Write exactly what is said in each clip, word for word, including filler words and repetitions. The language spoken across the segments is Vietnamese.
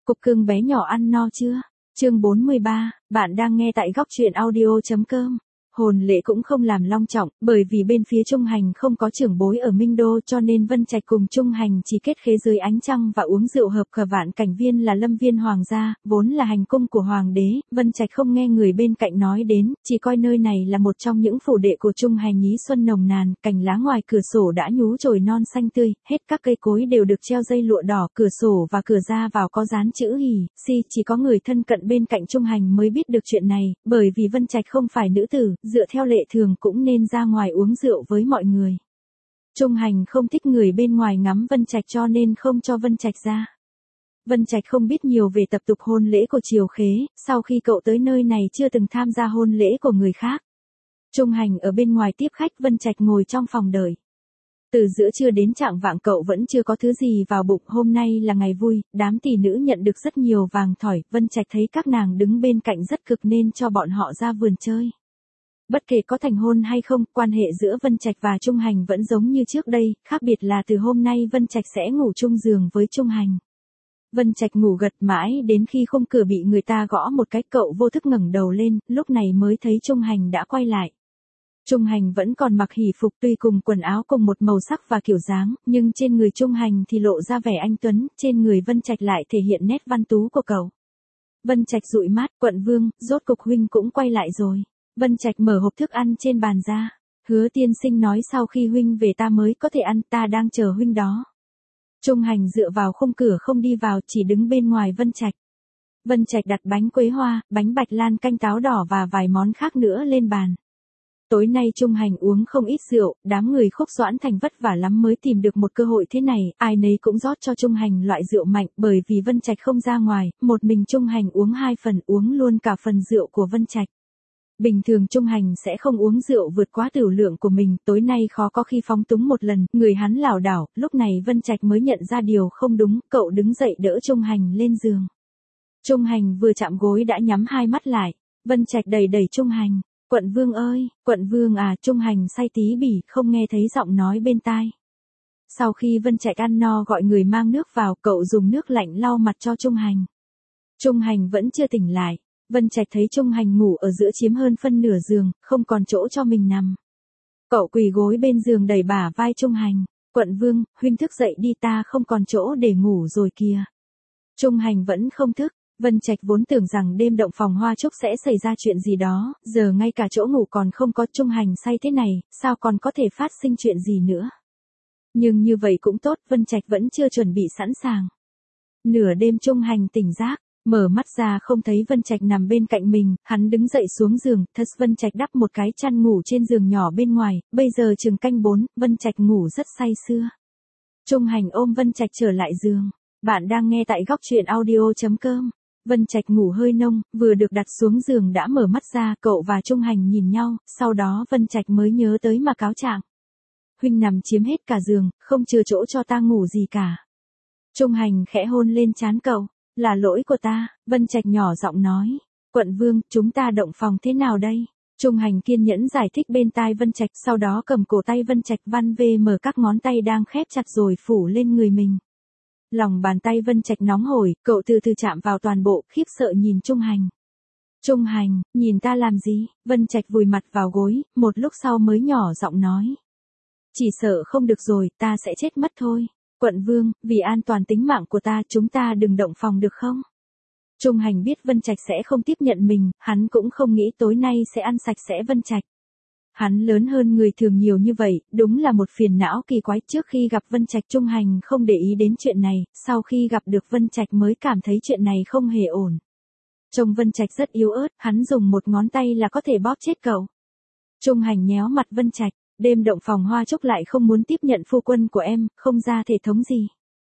Cục cưng bé nhỏ ăn no chưa? Chương bốn mươi ba, bạn đang nghe tại góc truyện audio chấm com. Hôn lễ cũng không làm long trọng, bởi vì bên phía Trung Hành không có trưởng bối ở Minh Đô cho nên Vân Trạch cùng Trung Hành chỉ kết khế dưới ánh trăng và uống rượu hợp cờ vạn cảnh viên là lâm viên hoàng gia, vốn là hành cung của hoàng đế. Vân Trạch không nghe người bên cạnh nói đến, chỉ coi nơi này là một trong những phủ đệ của Trung Hành. Nhí xuân nồng nàn, cành lá ngoài cửa sổ đã nhú chồi non xanh tươi, hết các cây cối đều được treo dây lụa đỏ, cửa sổ và cửa ra vào có dán chữ hỉ, si, chỉ có người thân cận bên cạnh Trung Hành mới biết được chuyện này, bởi vì Vân Trạch không phải nữ tử, dựa theo lệ thường cũng nên ra ngoài uống rượu với mọi người. Trung Hành không thích người bên ngoài ngắm Vân Trạch cho nên không cho Vân Trạch ra. Vân Trạch không biết nhiều về tập tục hôn lễ của triều khế, sau khi cậu tới nơi này chưa từng tham gia hôn lễ của người khác. Trung Hành ở bên ngoài tiếp khách, Vân Trạch ngồi trong phòng đợi. Từ giữa trưa đến chạng vạng cậu vẫn chưa có thứ gì vào bụng. Hôm nay là ngày vui, đám tỷ nữ nhận được rất nhiều vàng thỏi. Vân Trạch thấy các nàng đứng bên cạnh rất cực nên cho bọn họ ra vườn chơi. Bất kể có thành hôn hay không, quan hệ giữa Vân Trạch và Trung Hành vẫn giống như trước đây, khác biệt là từ hôm nay Vân Trạch sẽ ngủ chung giường với Trung Hành. Vân Trạch ngủ gật mãi đến khi khung cửa bị người ta gõ một cái, cậu vô thức ngẩng đầu lên, lúc này mới thấy Trung Hành đã quay lại. Trung Hành vẫn còn mặc hỷ phục, tuy cùng quần áo cùng một màu sắc và kiểu dáng, nhưng trên người Trung Hành thì lộ ra vẻ anh tuấn, trên người Vân Trạch lại thể hiện nét văn tú của cậu. Vân Trạch dụi mắt, quận vương, rốt cục huynh cũng quay lại rồi. Vân Trạch mở hộp thức ăn trên bàn ra. Hứa tiên sinh nói sau khi huynh về ta mới có thể ăn, ta đang chờ huynh đó. Trung Hành dựa vào khung cửa không đi vào, chỉ đứng bên ngoài Vân Trạch. Vân Trạch đặt bánh quế hoa, bánh bạch lan, canh táo đỏ và vài món khác nữa lên bàn. Tối nay Trung Hành uống không ít rượu, đám người Khúc Doãn Thành vất vả lắm mới tìm được một cơ hội thế này, ai nấy cũng rót cho Trung Hành loại rượu mạnh, bởi vì Vân Trạch không ra ngoài, một mình Trung Hành uống hai phần, uống luôn cả phần rượu của Vân Trạch. Bình thường Trung Hành sẽ không uống rượu vượt quá tửu lượng của mình, tối nay khó có khi phóng túng một lần, người hắn lảo đảo, lúc này Vân Trạch mới nhận ra điều không đúng, cậu đứng dậy đỡ Trung Hành lên giường. Trung Hành vừa chạm gối đã nhắm hai mắt lại, Vân Trạch đẩy đẩy Trung Hành, quận vương ơi, quận vương à. Trung Hành say tí bỉ, không nghe thấy giọng nói bên tai. Sau khi Vân Trạch ăn no gọi người mang nước vào, cậu dùng nước lạnh lau mặt cho Trung Hành. Trung Hành vẫn chưa tỉnh lại. Vân Trạch thấy Trung Hành ngủ ở giữa chiếm hơn phân nửa giường, không còn chỗ cho mình nằm. Cậu quỳ gối bên giường đẩy bả vai Trung Hành, quận vương, huynh thức dậy đi, ta không còn chỗ để ngủ rồi kìa. Trung Hành vẫn không thức. Vân Trạch vốn tưởng rằng đêm động phòng hoa trúc sẽ xảy ra chuyện gì đó, giờ ngay cả chỗ ngủ còn không có. Trung Hành say thế này, sao còn có thể phát sinh chuyện gì nữa. Nhưng như vậy cũng tốt, Vân Trạch vẫn chưa chuẩn bị sẵn sàng. Nửa đêm Trung Hành tỉnh giấc. Mở mắt ra không thấy Vân Trạch nằm bên cạnh mình, hắn đứng dậy xuống giường, thật Vân Trạch đắp một cái chăn ngủ trên giường nhỏ bên ngoài, bây giờ chừng canh bốn, Vân Trạch ngủ rất say sưa. Trung Hành ôm Vân Trạch trở lại giường. Bạn đang nghe tại góc truyện audio chấm com. Vân Trạch ngủ hơi nông, vừa được đặt xuống giường đã mở mắt ra, cậu và Trung Hành nhìn nhau, sau đó Vân Trạch mới nhớ tới mà cáo trạng. Huynh nằm chiếm hết cả giường, không chừa chỗ cho ta ngủ gì cả. Trung Hành khẽ hôn lên trán cậu. Là lỗi của ta, Vân Trạch nhỏ giọng nói. Quận vương, chúng ta động phòng thế nào đây? Trung Hành kiên nhẫn giải thích bên tai Vân Trạch, sau đó cầm cổ tay Vân Trạch văn về mở các ngón tay đang khép chặt rồi phủ lên người mình. Lòng bàn tay Vân Trạch nóng hổi, cậu từ từ chạm vào toàn bộ, khiếp sợ nhìn Trung Hành. Trung Hành, nhìn ta làm gì? Vân Trạch vùi mặt vào gối, một lúc sau mới nhỏ giọng nói. Chỉ sợ không được rồi, ta sẽ chết mất thôi. Quận vương, vì an toàn tính mạng của ta, chúng ta đừng động phòng được không? Trung Hành biết Vân Trạch sẽ không tiếp nhận mình, hắn cũng không nghĩ tối nay sẽ ăn sạch sẽ Vân Trạch. Hắn lớn hơn người thường nhiều như vậy, đúng là một phiền não kỳ quái. Trước khi gặp Vân Trạch Trung Hành không để ý đến chuyện này, sau khi gặp được Vân Trạch mới cảm thấy chuyện này không hề ổn. Trông Vân Trạch rất yếu ớt, hắn dùng một ngón tay là có thể bóp chết cậu. Trung Hành nhéo mặt Vân Trạch. Đêm động phòng hoa trúc lại không muốn tiếp nhận phu quân của em, không ra thể thống gì.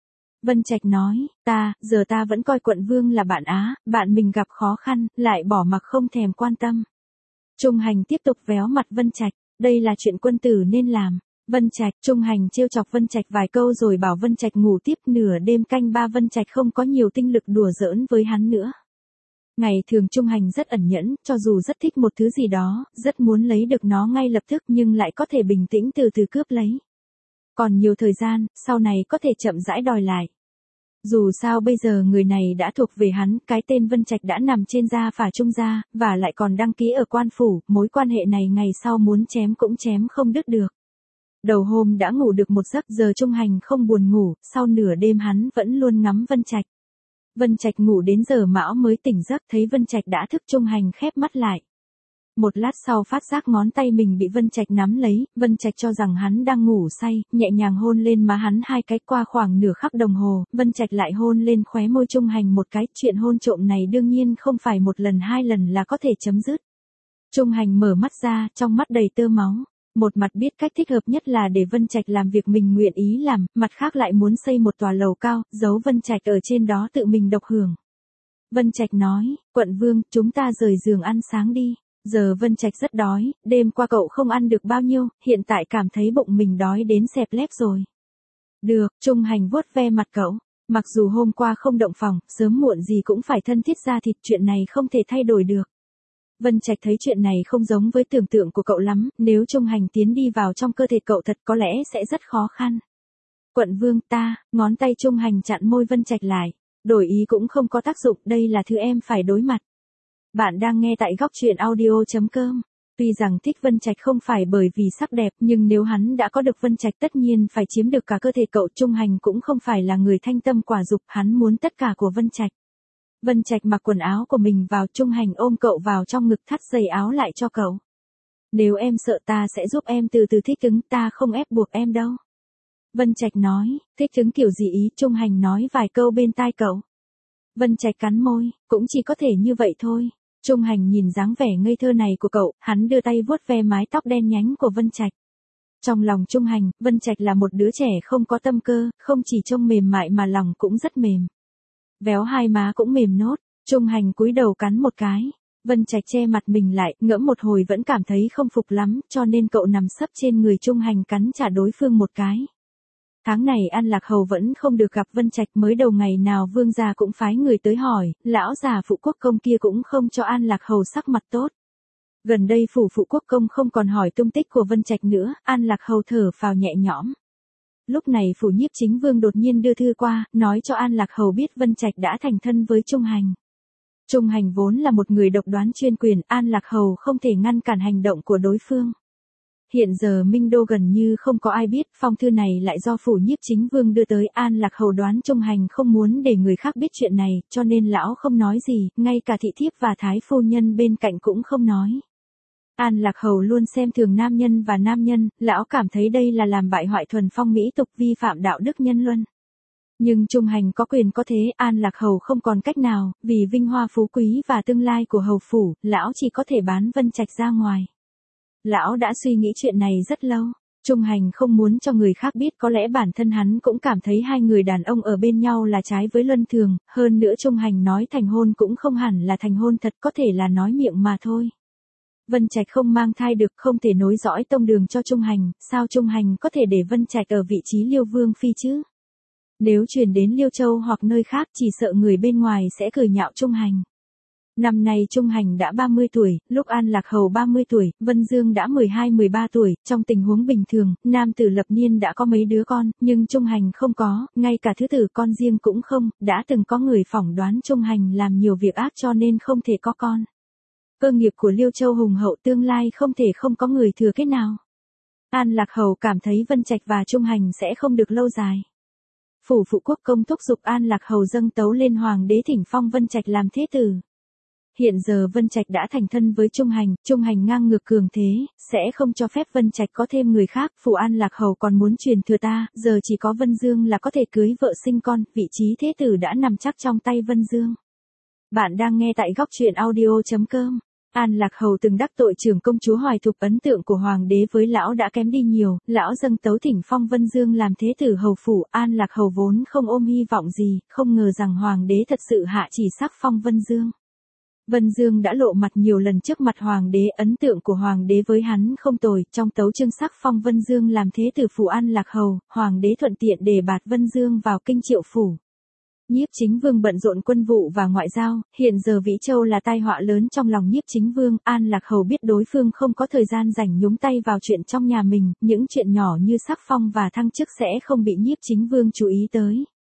Vân Trạch nói, ta, giờ ta vẫn coi quận vương là bạn á, bạn mình gặp khó khăn, lại bỏ mặc không thèm quan tâm. Trung Hành tiếp tục véo mặt Vân Trạch, đây là chuyện quân tử nên làm. Vân Trạch, Trung Hành trêu chọc Vân Trạch vài câu rồi bảo Vân Trạch ngủ tiếp. Nửa đêm canh ba Vân Trạch không có nhiều tinh lực đùa giỡn với hắn nữa. Ngày thường Trung Hành rất ẩn nhẫn, cho dù rất thích một thứ gì đó, rất muốn lấy được nó ngay lập tức nhưng lại có thể bình tĩnh từ từ cướp lấy. Còn nhiều thời gian, sau này có thể chậm rãi đòi lại. Dù sao bây giờ người này đã thuộc về hắn, cái tên Vân Trạch đã nằm trên gia phả Trung gia, và lại còn đăng ký ở quan phủ, mối quan hệ này ngày sau muốn chém cũng chém không đứt được. Đầu hôm đã ngủ được một giấc, giờ Trung Hành không buồn ngủ, sau nửa đêm hắn vẫn luôn ngắm Vân Trạch. Vân Trạch ngủ đến giờ mão mới tỉnh giấc, thấy Vân Trạch đã thức, Trung Hành khép mắt lại. Một lát sau phát giác ngón tay mình bị Vân Trạch nắm lấy, Vân Trạch cho rằng hắn đang ngủ say, nhẹ nhàng hôn lên má hắn hai cái. Qua khoảng nửa khắc đồng hồ, Vân Trạch lại hôn lên khóe môi Trung Hành một cái, chuyện hôn trộm này đương nhiên không phải một lần hai lần là có thể chấm dứt. Trung Hành mở mắt ra, trong mắt đầy tơ máu. Một mặt biết cách thích hợp nhất là để Vân Trạch làm việc mình nguyện ý làm, mặt khác lại muốn xây một tòa lầu cao, giấu Vân Trạch ở trên đó tự mình độc hưởng. Vân Trạch nói, quận vương, chúng ta rời giường ăn sáng đi. Giờ Vân Trạch rất đói, đêm qua cậu không ăn được bao nhiêu, hiện tại cảm thấy bụng mình đói đến xẹp lép rồi. Được, Trung Hành vuốt ve mặt cậu. Mặc dù hôm qua không động phòng, sớm muộn gì cũng phải thân thiết ra thịt, chuyện này không thể thay đổi được. Vân Trạch thấy chuyện này không giống với tưởng tượng của cậu lắm, nếu Trung Hành tiến đi vào trong cơ thể cậu thật có lẽ sẽ rất khó khăn. Quận vương ta, ngón tay Trung Hành chặn môi Vân Trạch lại. Đổi ý cũng không có tác dụng, đây là thứ em phải đối mặt. Bạn đang nghe tại góc truyện audio chấm com. Tuy rằng thích Vân Trạch không phải bởi vì sắc đẹp, nhưng nếu hắn đã có được Vân Trạch tất nhiên phải chiếm được cả cơ thể cậu. Trung Hành cũng không phải là người thanh tâm quả dục, hắn muốn tất cả của Vân Trạch. Vân Trạch mặc quần áo của mình vào, Trung Hành ôm cậu vào trong ngực, thắt dây áo lại cho cậu. Nếu em sợ ta sẽ giúp em từ từ thích ứng, ta không ép buộc em đâu. Vân Trạch nói, thích ứng kiểu gì ý, Trung Hành nói vài câu bên tai cậu. Vân Trạch cắn môi, cũng chỉ có thể như vậy thôi. Trung Hành nhìn dáng vẻ ngây thơ này của cậu, hắn đưa tay vuốt ve mái tóc đen nhánh của Vân Trạch. Trong lòng Trung Hành, Vân Trạch là một đứa trẻ không có tâm cơ, không chỉ trông mềm mại mà lòng cũng rất mềm. Véo hai má cũng mềm nốt, Trung Hành cúi đầu cắn một cái. Vân Trạch che mặt mình lại, ngẫm một hồi vẫn cảm thấy không phục lắm, cho nên cậu nằm sấp trên người Trung Hành cắn trả đối phương một cái. Tháng này An Lạc Hầu vẫn không được gặp Vân Trạch, mới đầu ngày nào vương gia cũng phái người tới hỏi, lão già phụ quốc công kia cũng không cho An Lạc Hầu sắc mặt tốt. Gần đây phủ phụ quốc công không còn hỏi tung tích của Vân Trạch nữa, An Lạc Hầu thở phào nhẹ nhõm. Lúc này phủ nhiếp chính vương đột nhiên đưa thư qua, nói cho An Lạc Hầu biết Vân Trạch đã thành thân với Trung Hành. Trung Hành vốn là một người độc đoán chuyên quyền, An Lạc Hầu không thể ngăn cản hành động của đối phương. Hiện giờ Minh Đô gần như không có ai biết, phong thư này lại do phủ nhiếp chính vương đưa tới. An Lạc Hầu đoán Trung Hành không muốn để người khác biết chuyện này, cho nên lão không nói gì, ngay cả thị thiếp và thái phu nhân bên cạnh cũng không nói. An Lạc Hầu luôn xem thường nam nhân và nam nhân, lão cảm thấy đây là làm bại hoại thuần phong mỹ tục, vi phạm đạo đức nhân luân. Nhưng Trung Hành có quyền có thế, An Lạc Hầu không còn cách nào, vì vinh hoa phú quý và tương lai của hầu phủ, lão chỉ có thể bán Vân Trạch ra ngoài. Lão đã suy nghĩ chuyện này rất lâu. Trung Hành không muốn cho người khác biết, có lẽ bản thân hắn cũng cảm thấy hai người đàn ông ở bên nhau là trái với luân thường, hơn nữa Trung Hành nói thành hôn cũng không hẳn là thành hôn thật, có thể là nói miệng mà thôi. Vân Trạch không mang thai được, không thể nối dõi tông đường cho Trung Hành, sao Trung Hành có thể để Vân Trạch ở vị trí Liêu Vương phi chứ? Nếu truyền đến Liêu Châu hoặc nơi khác, chỉ sợ người bên ngoài sẽ cười nhạo Trung Hành. Năm nay Trung Hành đã ba mươi tuổi, lúc An Lạc Hầu ba mươi tuổi, Vân Dương đã mười hai mười ba tuổi, trong tình huống bình thường, nam tử lập niên đã có mấy đứa con, nhưng Trung Hành không có, ngay cả thứ tử con riêng cũng không, đã từng có người phỏng đoán Trung Hành làm nhiều việc ác cho nên không thể có con. Cơ nghiệp của Liêu Châu hùng hậu, tương lai không thể không có người thừa kế nào. An Lạc Hầu cảm thấy Vân Trạch và Trung Hành sẽ không được lâu dài. Phủ phụ quốc công thúc giục An Lạc Hầu dâng tấu lên hoàng đế thỉnh phong Vân Trạch làm thế tử. Hiện giờ Vân Trạch đã thành thân với Trung Hành, Trung Hành ngang ngược cường thế, sẽ không cho phép Vân Trạch có thêm người khác, phủ An Lạc Hầu còn muốn truyền thừa ta, giờ chỉ có Vân Dương là có thể cưới vợ sinh con, vị trí thế tử đã nằm chắc trong tay Vân Dương. Bạn đang nghe tại góc truyện audio chấm com. An Lạc Hầu từng đắc tội trưởng công chúa Hoài Thục, ấn tượng của hoàng đế với lão đã kém đi nhiều, lão dâng tấu thỉnh phong Vân Dương làm thế tử hầu phủ. An Lạc Hầu vốn không ôm hy vọng gì, không ngờ rằng hoàng đế thật sự hạ chỉ sắc phong Vân Dương. Vân Dương đã lộ mặt nhiều lần trước mặt hoàng đế, ấn tượng của hoàng đế với hắn không tồi, trong tấu chương sắc phong Vân Dương làm thế tử phủ An Lạc Hầu, hoàng đế thuận tiện đề bạt Vân Dương vào kinh Triệu phủ. Nhiếp Chính Vương bận rộn quân vụ và ngoại giao, hiện giờ Vĩ Châu là tai họa lớn trong lòng Nhiếp Chính Vương. An Lạc Hầu biết đối phương không có thời gian rảnh nhúng tay vào chuyện trong nhà mình, những chuyện nhỏ như sắc phong và thăng chức sẽ không bị Nhiếp Chính Vương chú ý tới.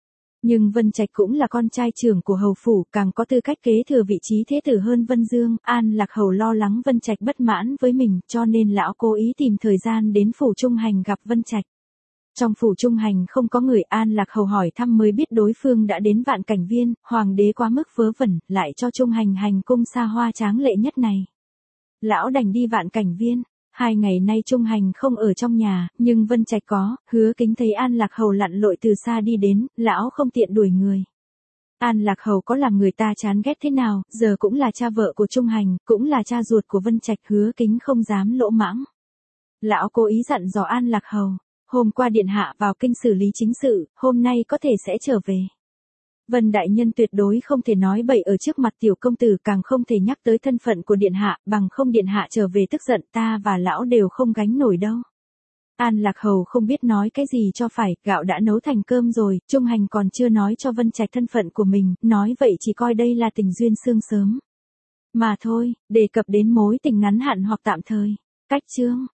Nhưng Vân Trạch cũng là con trai trưởng của hầu phủ, càng có tư cách kế thừa vị trí thế tử hơn Vân Dương. An Lạc Hầu lo lắng Vân Trạch bất mãn với mình, cho nên lão cố ý tìm thời gian đến phủ Trung Hành gặp Vân Trạch. Trong phủ Trung Hành không có người, An Lạc Hầu hỏi thăm mới biết đối phương đã đến Vạn Cảnh Viên, hoàng đế quá mức vớ vẩn, lại cho Trung Hành hành cung xa hoa tráng lệ nhất này. Lão đành đi Vạn Cảnh Viên. Hai ngày nay Trung Hành không ở trong nhà, nhưng Vân Trạch có. Hứa Kính thấy An Lạc Hầu lặn lội từ xa đi đến, lão không tiện đuổi người. An Lạc Hầu có làm người ta chán ghét thế nào, giờ cũng là cha vợ của Trung Hành, cũng là cha ruột của Vân Trạch. Hứa Kính không dám lỗ mãng. Lão cố ý dặn dò An Lạc Hầu, hôm qua điện hạ vào kinh xử lý chính sự, hôm nay có thể sẽ trở về. Vân đại nhân tuyệt đối không thể nói bậy ở trước mặt tiểu công tử, càng không thể nhắc tới thân phận của điện hạ, bằng không điện hạ trở về tức giận, ta và lão đều không gánh nổi đâu. An Lạc Hầu không biết nói cái gì cho phải, gạo đã nấu thành cơm rồi, Trung Hành còn chưa nói cho Vân Trạch thân phận của mình, nói vậy chỉ coi đây là tình duyên sương sớm. Mà thôi, đề cập đến mối tình ngắn hạn hoặc tạm thời. Cách chương